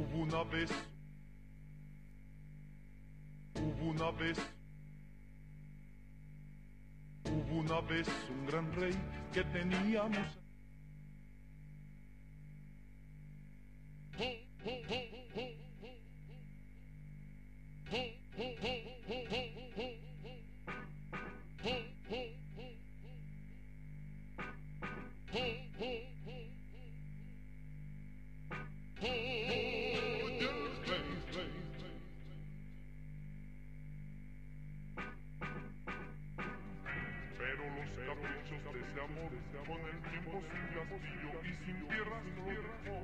Hubo una vez, hubo una vez, hubo una vez un gran rey que teníamos. Pero los caprichos de ese amor con el tiempo sin castillo y sin tierras lo dejó.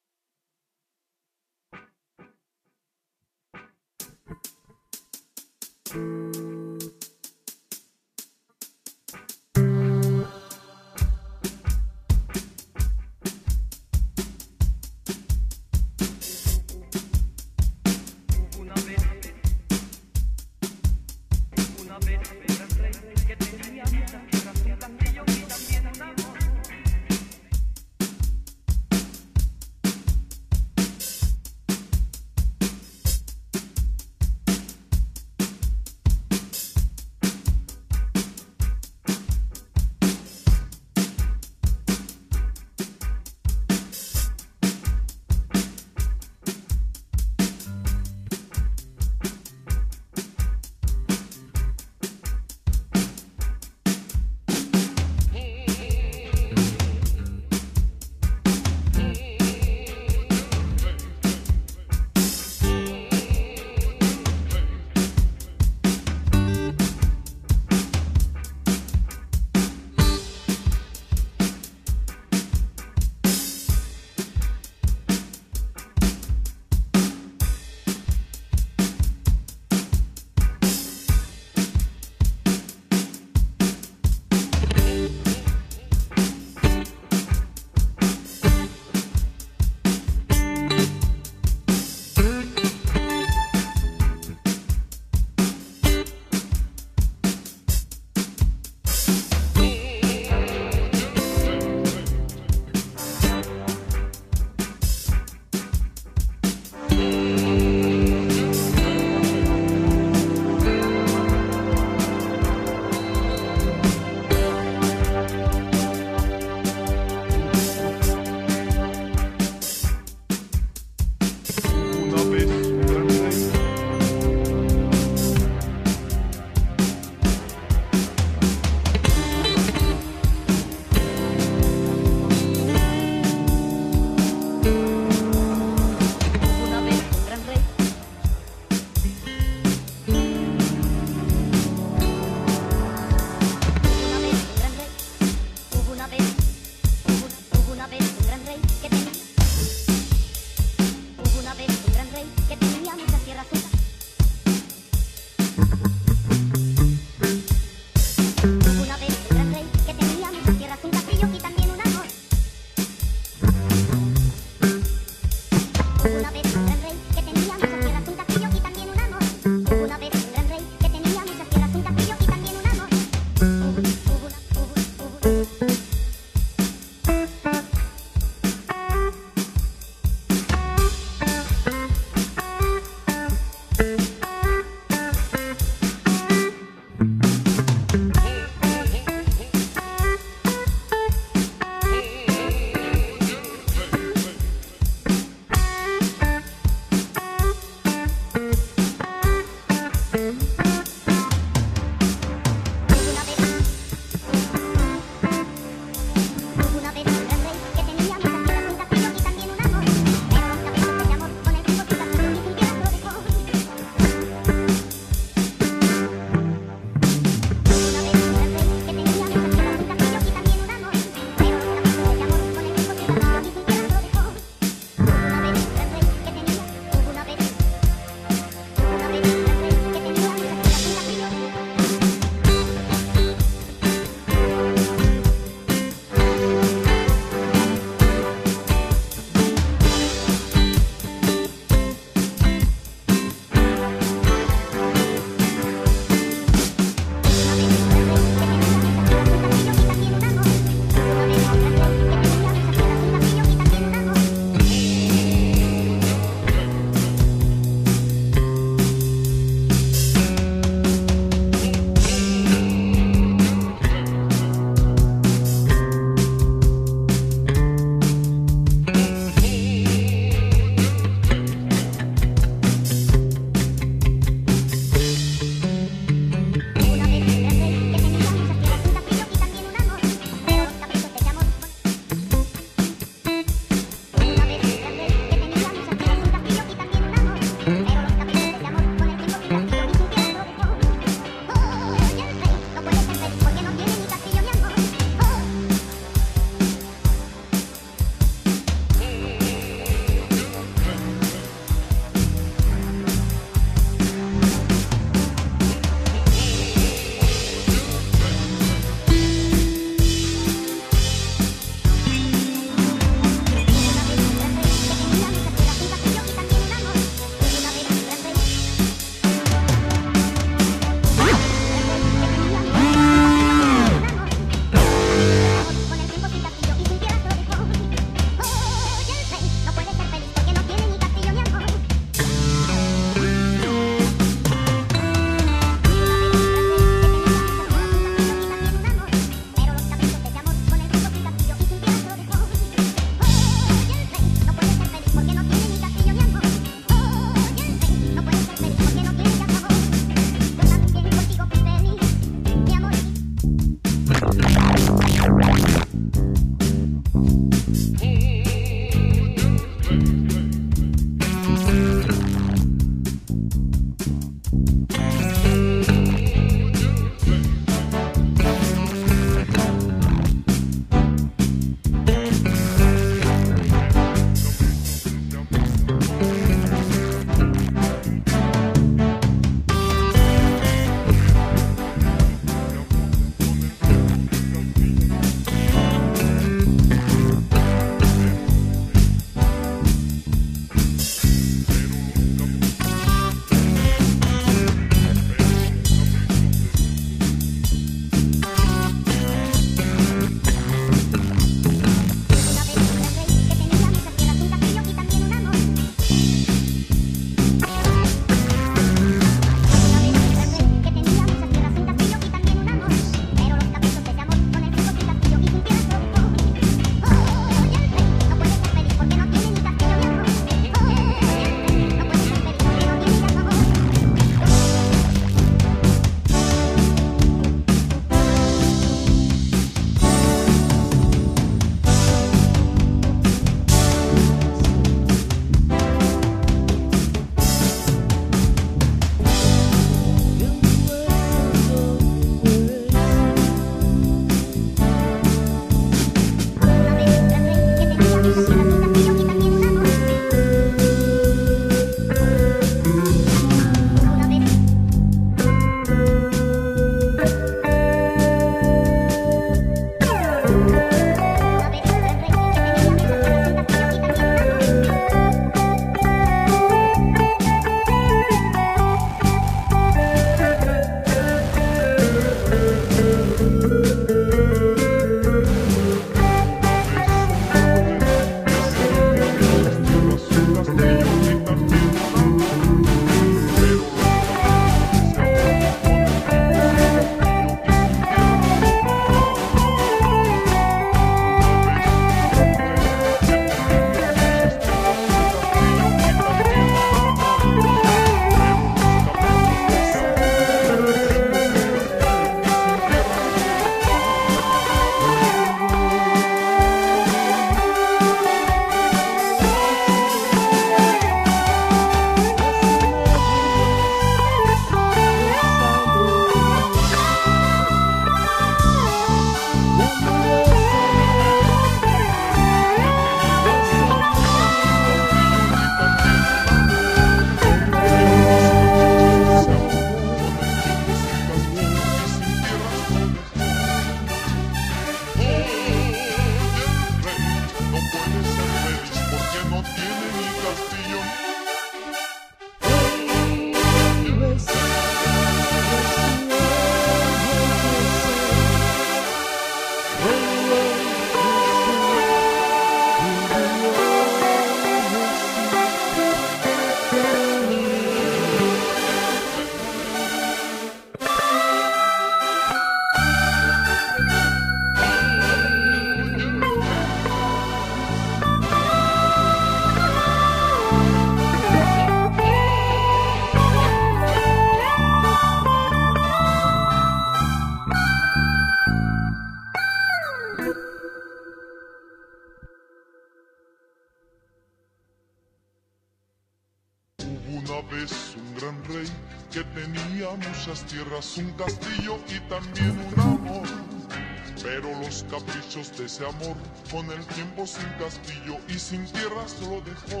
Una vez un gran rey que tenía muchas tierras, un castillo y también un amor. Pero los caprichos de ese amor con el tiempo sin castillo y sin tierras lo dejó.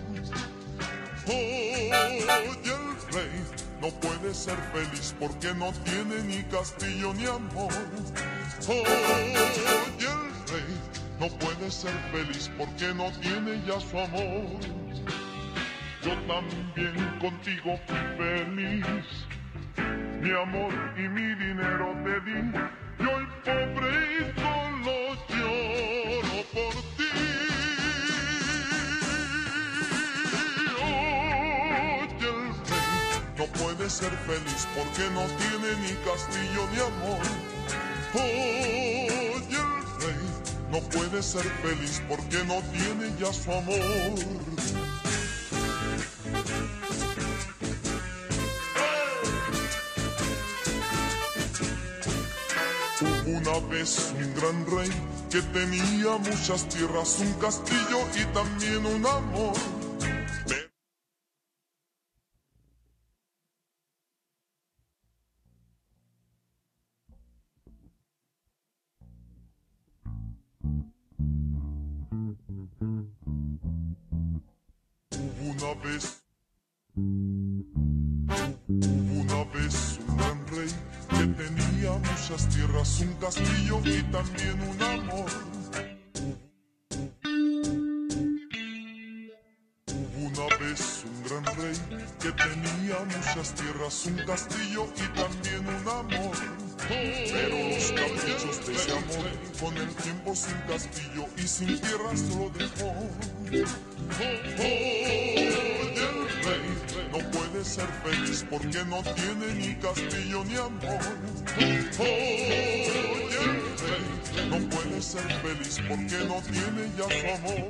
Hoy el rey no puede ser feliz porque no tiene ni castillo ni amor. Hoy el rey no puede ser feliz porque no tiene ya su amor. Yo también contigo fui feliz, mi amor y mi dinero te di, y hoy pobre y solo lloro por ti. Hoy el rey no puede ser feliz porque no tiene ni castillo ni amor. Hoy el rey no puede ser feliz porque no tiene ya su amor. Una vez un gran rey que tenía muchas tierras, un castillo y también un amor. Una vez un gran rey que tenía muchas tierras, un castillo y también un amor. Una vez un gran rey que tenía muchas tierras, un castillo y también un amor. Pero los caprichos de ese amor con el tiempo sin castillo y sin tierras lo dejó. El rey no puede ser feliz porque no tiene ni castillo ni amor. El rey no puede ser feliz porque no tiene ya su amor.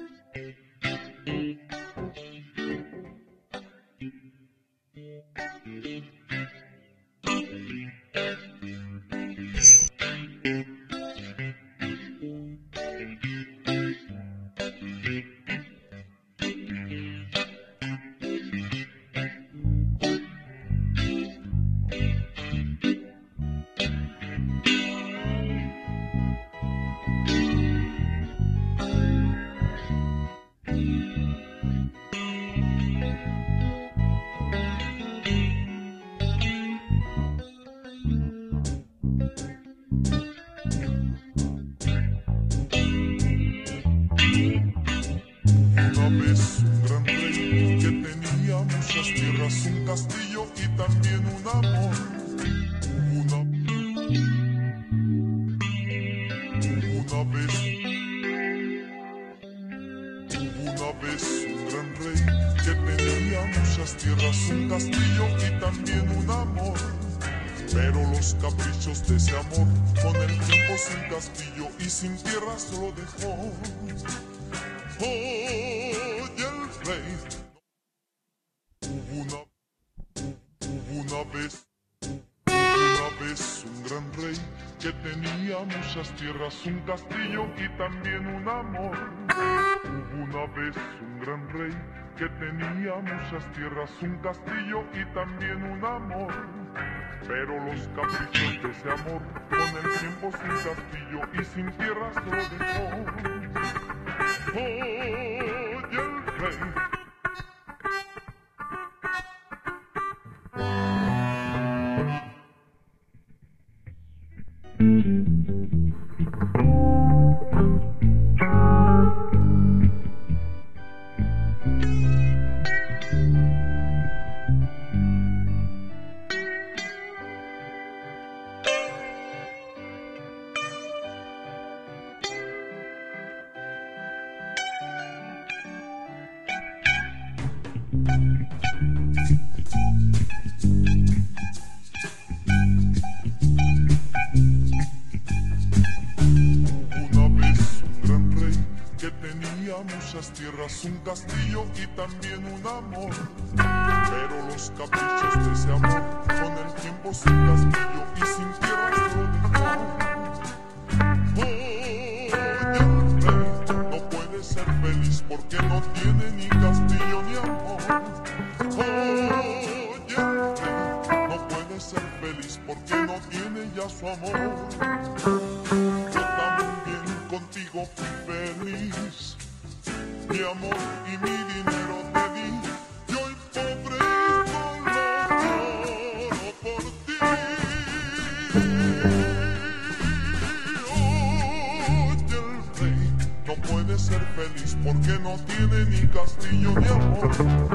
Una vez un gran rey que tenía muchas tierras, un castillo y también un amor. Una vez un gran rey que tenía muchas tierras, un castillo y también un amor. Pero los caprichos de ese amor con el tiempo sin castillo y sin tierras lo dejó. Hoy el rey una vez un gran rey que tenía muchas tierras, un castillo y también un amor. Una vez un gran rey que tenía muchas tierras, un castillo y también un amor. Pero los caprichos de ese amor con el tiempo sin castillo y sin tierras lo dejó. Hoy el rey Muchas tierras, un castillo y también un amor, pero los caprichos de ese amor con el tiempo sin castillo y sin tierras lo dejó. Hoy el rey no puede ser feliz porque no tiene ni castillo ni amor. Hoy el rey no puede ser feliz porque no tiene ya su amor. Yo también contigo fui feliz, mi amor y mi dinero te di, y hoy pobre solo lloro por ti. Hoy el rey no puede ser feliz porque no tiene ni castillo ni amor.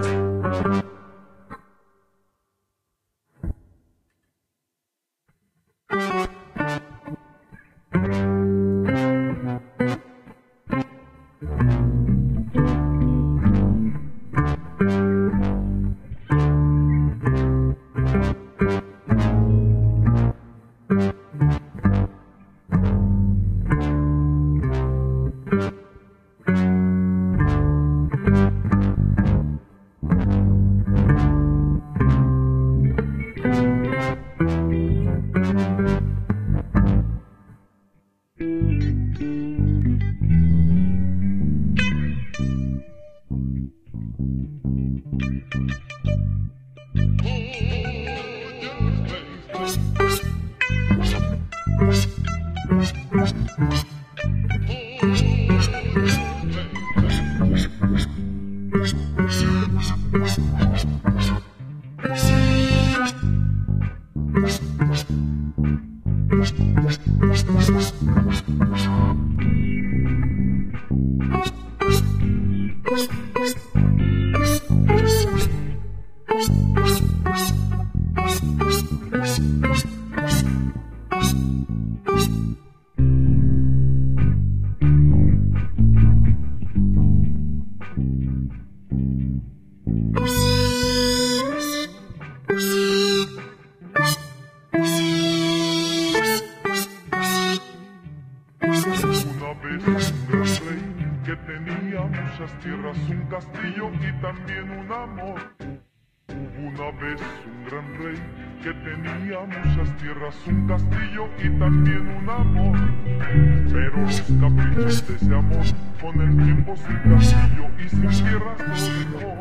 Tierras, un castillo y también un amor. Hubo una vez un gran rey que tenía muchas tierras, un castillo y también un amor, pero los caprichos de ese amor con el tiempo sin castillo y sin tierras lo dejó.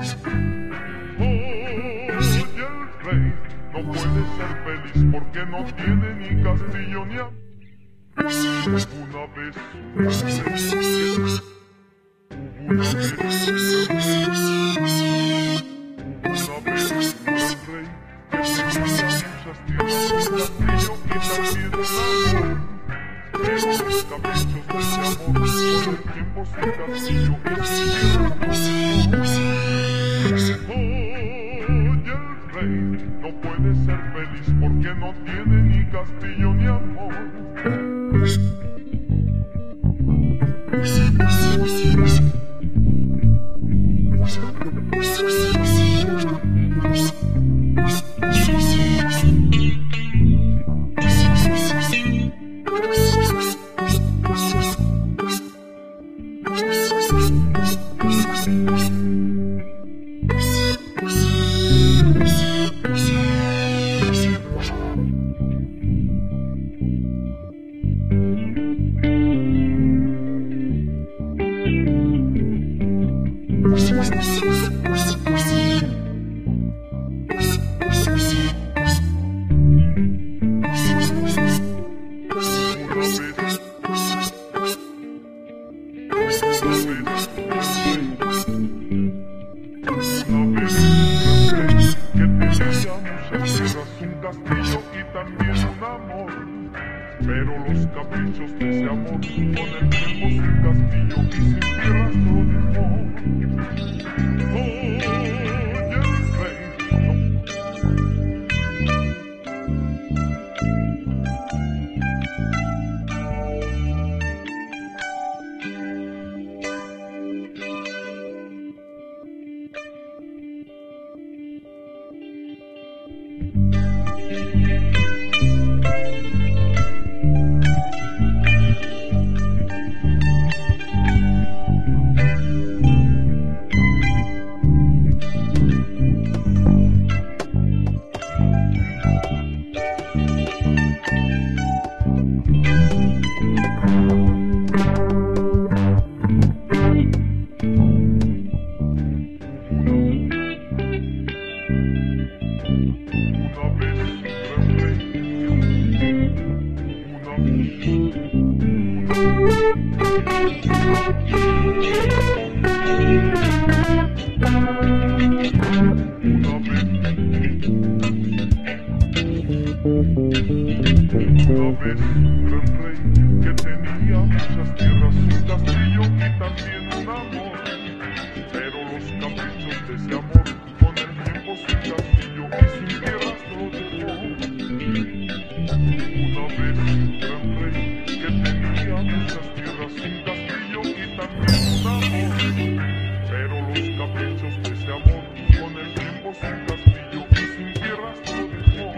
Hoy el rey no puede ser feliz porque no tiene ni castillo ni amor. Una vez un gran rey una vez un rey que tenía muchas tierras, un castillo y también un amor, pero los caprichos de ese amor con el tiempo sin castillo y sin tierras. Hoy el rey no puede ser feliz porque no tiene ni castillo ni amor. pero los caprichos de ese amor con el tiempo sin castillo y sin tierras lo dejó. Soy el rey, una vez un gran rey que tenía muchas tierras, un castillo y también un amor, pero los caprichos de ese amor con el tiempo sin castillo y sin tierras lo dejó. Una vez un gran rey que tenía muchas tierras, un castillo y también un amor, pero los caprichos de ese amor con el tiempo sin castillo y sin tierras lo dejó.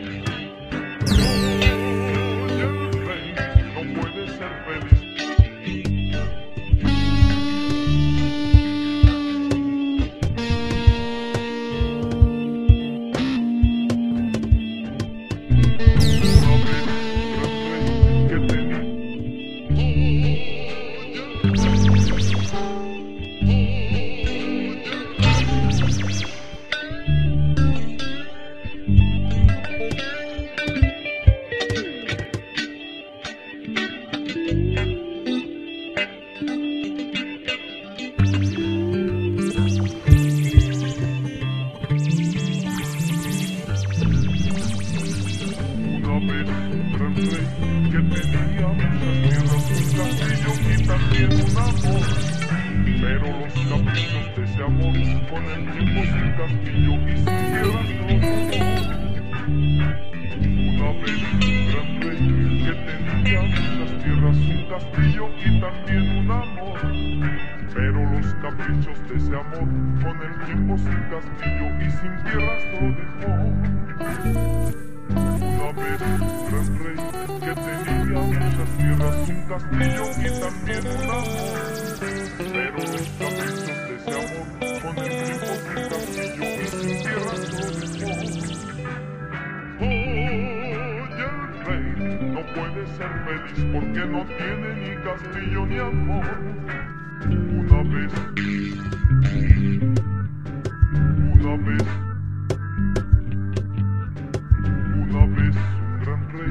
Que tenía muchas tierras, un castillo y también un amor, pero los caprichos de ese amor con el tiempo sin castillo y sin tierras lo dejó. Una vez un gran rey que tenía muchas tierras, un castillo y también un amor, pero los caprichos de ese amor con el tiempo sin castillo y sin tierras lo dejó. Una vez un gran rey que tenía muchas tierras, un castillo y también un amor, pero los caprichos de ese amor con el tiempo sin castillo y sin tierras lo dejó. Soy el rey, no puede ser feliz porque no tiene ni castillo ni amor. Una vez un gran rey,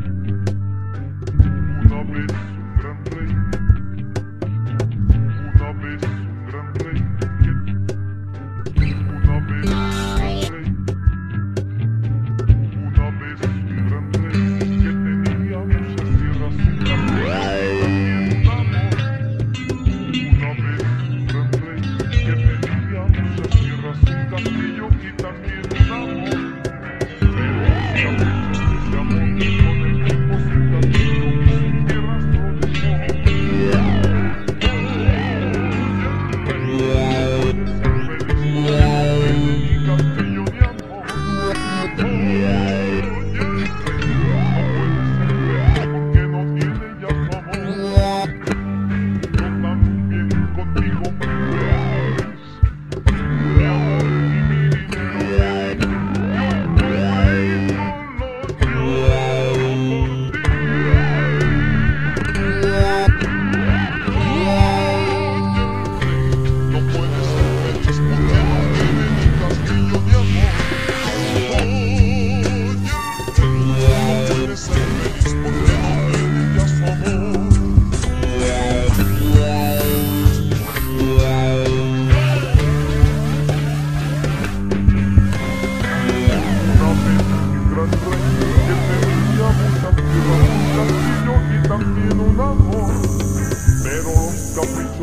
una vez un gran rey, una vez un gran rey, una vez un gran rey que tenía muchas tierras, un castillo y también un amor. Una vez un gran rey que tenía muchas tierras, un castillo y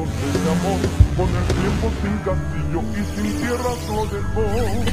caprichos de ese amor, con el tiempo sin castillo y sin tierras lo dejó.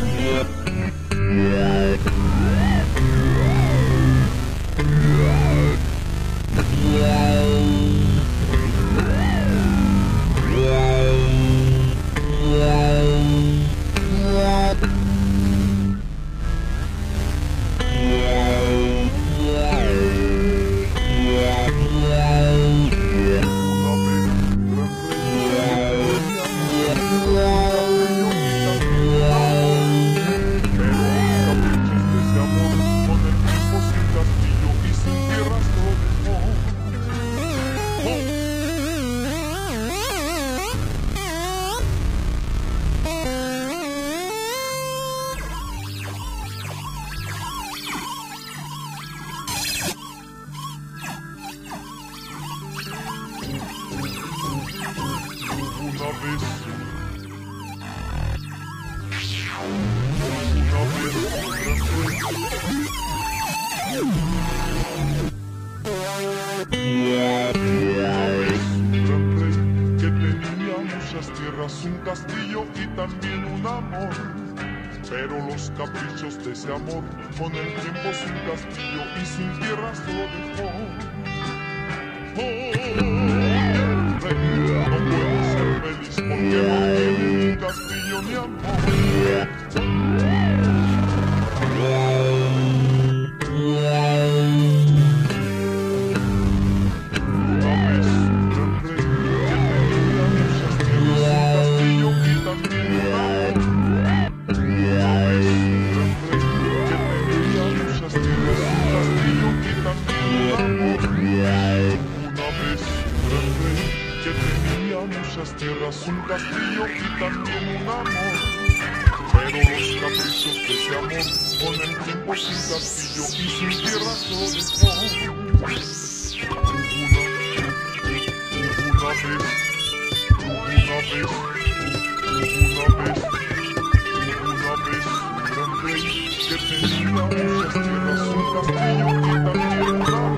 Un castillo y también un amor, pero los caprichos de ese amor con el tiempo sin castillo y sin tierras lo dejó. Oh, el rey no puede ser feliz porque no tiene ni castillo ni amor. Tierras, un castillo y también un amor, pero los caprichos de ese amor con el tiempo sin castillo y sin tierras lo dejó. Una vez, gran rey que tenía muchas tierras, un castillo y también un amor.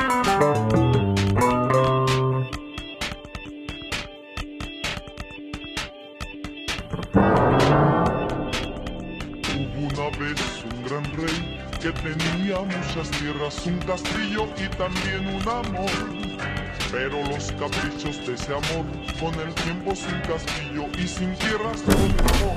Hubo una vez un gran rey que tenía muchas tierras, un castillo y también un amor. Pero los caprichos de ese amor, con el tiempo sin castillo y sin tierras lo dejó.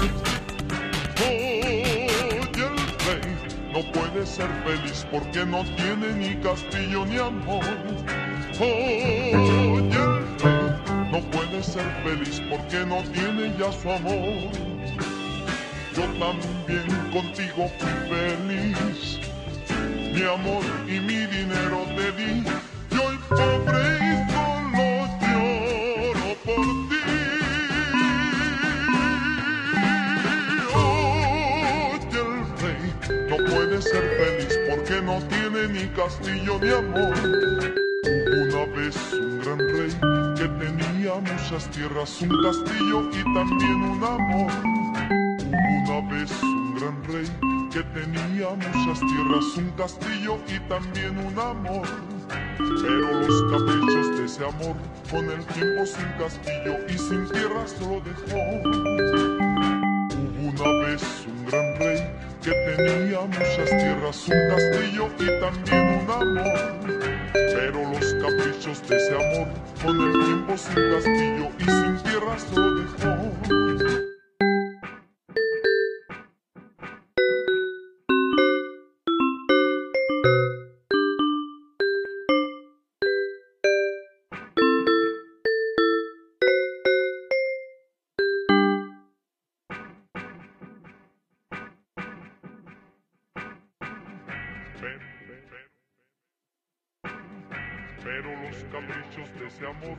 Hoy el rey no puede ser feliz porque no tiene ni castillo ni amor. Hoy el rey no puede ser feliz porque no tiene ya su amor. Yo también contigo fui feliz, mi amor y mi dinero te di, y hoy pobre y solo lloro por ti. Hoy el rey no puede ser feliz porque no tiene ni castillo ni amor. Hubo una vez un gran rey que tenía muchas tierras, un castillo y también un amor. Una vez un gran rey que tenía muchas tierras, un castillo y también un amor. Pero los caprichos de ese amor, con el tiempo sin castillo y sin tierras lo dejó. Hubo una vez un gran rey que tenía muchas tierras, un castillo y también un amor. Pero los caprichos de ese amor, con el tiempo sin castillo y sin tierras lo dejó. Pero los caprichos de ese amor,